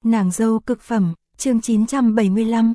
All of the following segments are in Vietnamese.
Nàng dâu cực phẩm, chương 975,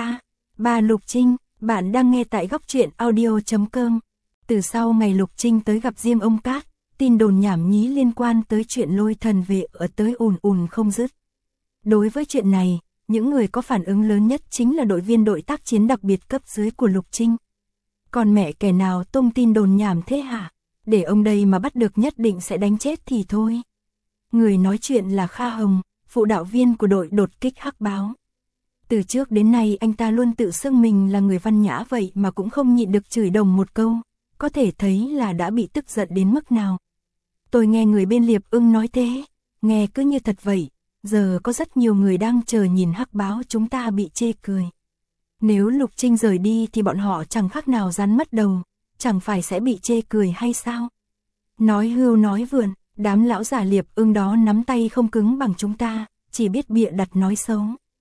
3 Lục Trinh, bạn đang nghe tại góc truyện audio.com. Từ sau ngày Lục Trinh tới gặp riêng ông Cát, tin đồn nhảm nhí liên quan tới chuyện lôi thần về ở tới ùn ùn không dứt. Đối với chuyện này, những người có phản ứng lớn nhất chính là đội viên đội tác chiến đặc biệt cấp dưới của Lục Trinh. Còn mẹ kẻ nào tung tin đồn nhảm thế hả? Để ông đây mà bắt được nhất định sẽ đánh chết thì thôi. Người nói chuyện là Kha Hồng, phụ đạo viên của đội đột kích Hắc Báo. Từ trước đến nay anh ta luôn tự xưng mình là người văn nhã vậy mà cũng không nhịn được chửi đồng một câu, có thể thấy là đã bị tức giận đến mức nào. Tôi nghe người bên Liệp Ưng nói thế, nghe cứ như thật vậy, giờ có rất nhiều người đang chờ nhìn Hắc Báo chúng ta bị chê cười. Nếu Lục Trinh rời đi thì bọn họ chẳng khác nào rắn mất đầu, chẳng phải sẽ bị chê cười hay sao? Nói hưu nói vượn, đám lão già Liệp Ưng đó nắm tay không cứng bằng chúng ta, chỉ biết bịa đặt nói xấu.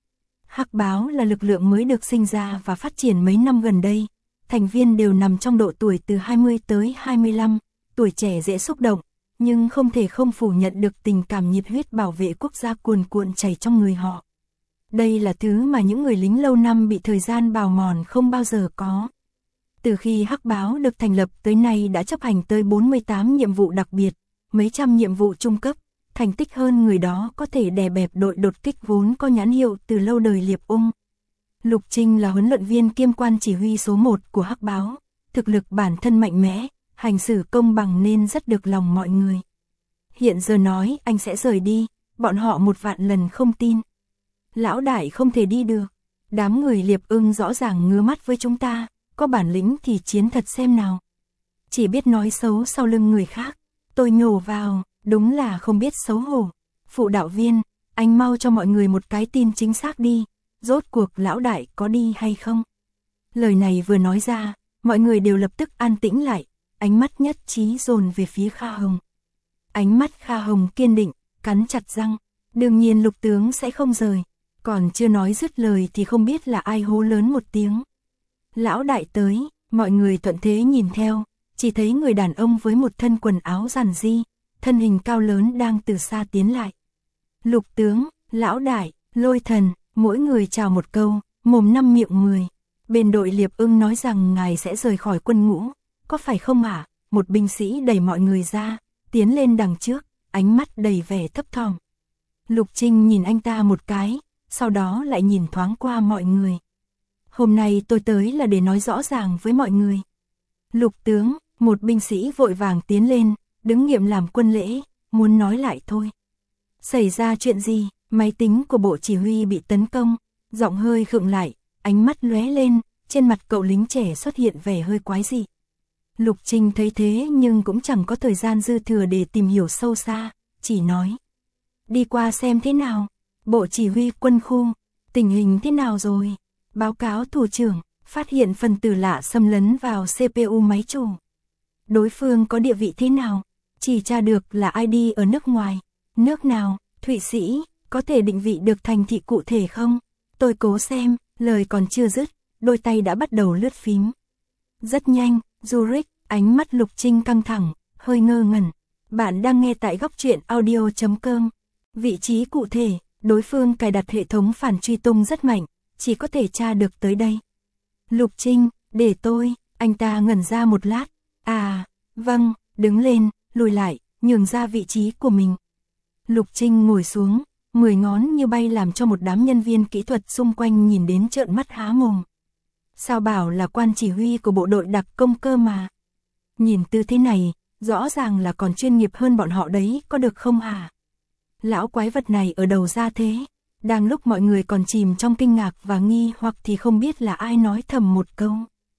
Hắc Báo là lực lượng mới được sinh ra và phát triển mấy năm gần đây, thành viên đều nằm trong độ tuổi từ 20 tới 25, tuổi trẻ dễ xúc động, nhưng không thể không phủ nhận được tình cảm nhiệt huyết bảo vệ quốc gia cuồn cuộn chảy trong người họ. Đây là thứ mà những người lính lâu năm bị thời gian bào mòn không bao giờ có. Từ khi Hắc Báo được thành lập tới nay đã chấp hành tới 48 nhiệm vụ đặc biệt, mấy trăm nhiệm vụ trung cấp, thành tích hơn người đó có thể đè bẹp đội đột kích vốn có nhãn hiệu từ lâu đời Liệp Ung. Lục Trinh là huấn luyện viên kiêm quan chỉ huy số 1 của Hắc Báo, thực lực bản thân mạnh mẽ, hành xử công bằng nên rất được lòng mọi người. Hiện giờ nói anh sẽ rời đi, bọn họ một vạn lần không tin. Lão đại không thể đi được, đám người Liệp Ưng rõ ràng ngứa mắt với chúng ta, có bản lĩnh thì chiến thật xem nào. Chỉ biết nói xấu sau lưng người khác, tôi nhổ vào, đúng là không biết xấu hổ. Phụ đạo viên, anh mau cho mọi người một cái tin chính xác đi, rốt cuộc lão đại có đi hay không? Lời này vừa nói ra, mọi người đều lập tức an tĩnh lại, ánh mắt nhất trí dồn về phía Kha Hồng. Ánh mắt Kha Hồng kiên định, cắn chặt răng, đương nhiên Lục tướng sẽ không rời, còn chưa nói dứt lời thì không biết là ai hô lớn một tiếng. Lão đại tới, mọi người thuận thế nhìn theo, chỉ thấy người đàn ông với một thân quần áo giản dị, thân hình cao lớn đang từ xa tiến lại. Lục tướng, lão đại, lôi thần, mỗi người chào một câu, mồm năm miệng 10. Bên đội Liệp Ưng nói rằng ngài sẽ rời khỏi quân ngũ, có phải không ạ? Một binh sĩ đẩy mọi người ra, tiến lên đằng trước, ánh mắt đầy vẻ thấp thỏm. Lục Trinh nhìn anh ta một cái, sau đó lại nhìn thoáng qua mọi người. Hôm nay tôi tới là để nói rõ ràng với mọi người. Lục tướng, một binh sĩ vội vàng tiến lên, đứng nghiệm làm quân lễ, muốn nói lại thôi. Xảy ra chuyện gì? Máy tính của bộ chỉ huy bị tấn công, giọng hơi khựng lại, ánh mắt lóe lên, trên mặt cậu lính trẻ xuất hiện vẻ hơi quái dị. Lục Trinh thấy thế nhưng cũng chẳng có thời gian dư thừa để tìm hiểu sâu xa, chỉ nói. Đi qua xem thế nào, bộ chỉ huy quân khu, tình hình thế nào rồi? Báo cáo thủ trưởng, phát hiện phần tử lạ xâm lấn vào CPU máy chủ. Đối phương có địa vị thế nào? Chỉ tra được là ID ở nước ngoài. Nước nào? Thụy Sĩ, có thể định vị được thành thị cụ thể không? Tôi cố xem, lời còn chưa dứt, đôi tay đã bắt đầu lướt phím. Rất nhanh, Zurich, ánh mắt Lục Trinh căng thẳng, hơi ngơ ngẩn. Bạn đang nghe tại góc truyện audio.com. Vị trí cụ thể, đối phương cài đặt hệ thống phản truy tung rất mạnh, chỉ có thể tra được tới đây. Lục Trinh, để tôi, anh ta ngẩn ra một lát. À, vâng, đứng lên, lùi lại, nhường ra vị trí của mình. Lục Trinh ngồi xuống, 10 ngón như bay làm cho một đám nhân viên kỹ thuật xung quanh nhìn đến trợn mắt há mồm. Sao bảo là quan chỉ huy của bộ đội đặc công cơ mà. Nhìn tư thế này, rõ ràng là còn chuyên nghiệp hơn bọn họ đấy, có được không hả? Lão quái vật này ở đầu ra thế. Đang lúc mọi người còn chìm trong kinh ngạc và nghi hoặc thì không biết là ai nói thầm một câu.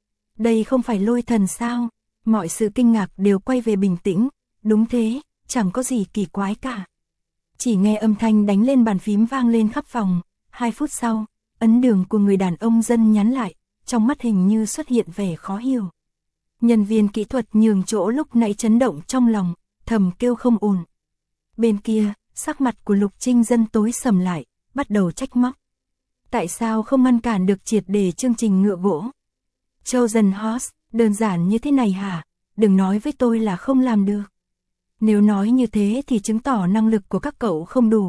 Đây không phải lôi thần sao? Mọi sự kinh ngạc đều quay về bình tĩnh. Đúng thế, chẳng có gì kỳ quái cả. Chỉ nghe âm thanh đánh lên bàn phím vang lên khắp phòng. 2 phút sau, ấn đường của người đàn ông dân nhắn lại, trong mắt hình như xuất hiện vẻ khó hiểu. Nhân viên kỹ thuật nhường chỗ lúc nãy chấn động trong lòng, thầm kêu không ổn. Bên kia, sắc mặt của Lục Trinh dân tối sầm lại, bắt đầu trách móc. Tại sao không ngăn cản được triệt để chương trình ngựa gỗ? Chosen Horse, đơn giản như thế này hả? Đừng nói với tôi là không làm được. Nếu nói như thế thì chứng tỏ năng lực của các cậu không đủ,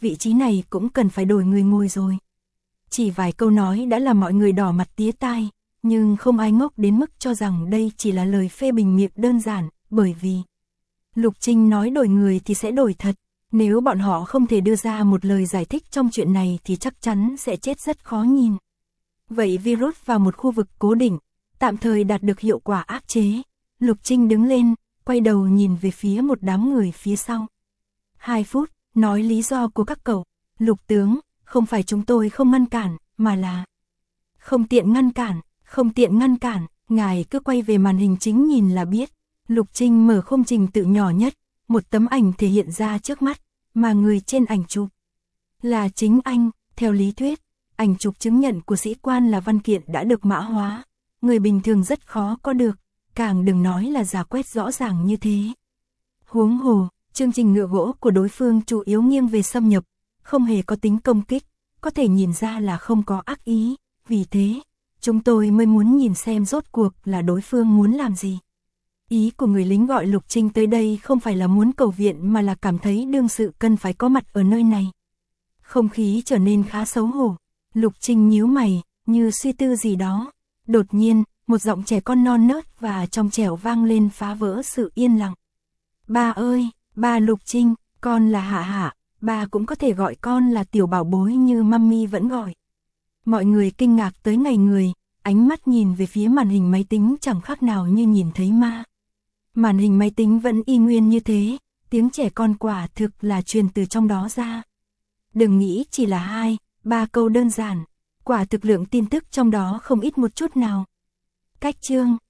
vị trí này cũng cần phải đổi người ngồi rồi. Chỉ vài câu nói đã làm mọi người đỏ mặt tía tai, nhưng không ai ngốc đến mức cho rằng đây chỉ là lời phê bình miệng đơn giản, bởi vì Lục Trinh nói đổi người thì sẽ đổi thật. Nếu bọn họ không thể đưa ra một lời giải thích trong chuyện này thì chắc chắn sẽ chết rất khó nhìn. Vậy virus vào một khu vực cố định, tạm thời đạt được hiệu quả áp chế. Lục Trinh đứng lên, quay đầu nhìn về phía một đám người phía sau. 2 phút, nói lý do của các cậu. Lục tướng, không phải chúng tôi không ngăn cản, mà là không tiện ngăn cản, không tiện ngăn cản. Ngài cứ quay về màn hình chính nhìn là biết. Lục Trinh mở khung trình tự nhỏ nhất, một tấm ảnh thể hiện ra trước mắt, mà người trên ảnh chụp là chính anh. Theo lý thuyết, ảnh chụp chứng nhận của sĩ quan là văn kiện đã được mã hóa, người bình thường rất khó có được, càng đừng nói là giả quét rõ ràng như thế. Huống hồ, chương trình ngựa gỗ của đối phương chủ yếu nghiêng về xâm nhập, không hề có tính công kích, có thể nhìn ra là không có ác ý, vì thế, chúng tôi mới muốn nhìn xem rốt cuộc là đối phương muốn làm gì. Ý của người lính gọi Lục Trinh tới đây không phải là muốn cầu viện mà là cảm thấy đương sự cần phải có mặt ở nơi này. Không khí trở nên khá xấu hổ. Lục Trinh nhíu mày, như suy tư gì đó. Đột nhiên, một giọng trẻ con non nớt và trong trẻo vang lên phá vỡ sự yên lặng. Ba ơi, ba Lục Trinh, con là Hạ Hạ, ba cũng có thể gọi con là tiểu bảo bối như mami vẫn gọi. Mọi người kinh ngạc tới ngây người, ánh mắt nhìn về phía màn hình máy tính chẳng khác nào như nhìn thấy ma. Màn hình máy tính vẫn y nguyên như thế, tiếng trẻ con quả thực là truyền từ trong đó ra. Đừng nghĩ chỉ là 2, 3 câu đơn giản, quả thực lượng tin tức trong đó không ít một chút nào. Cách chương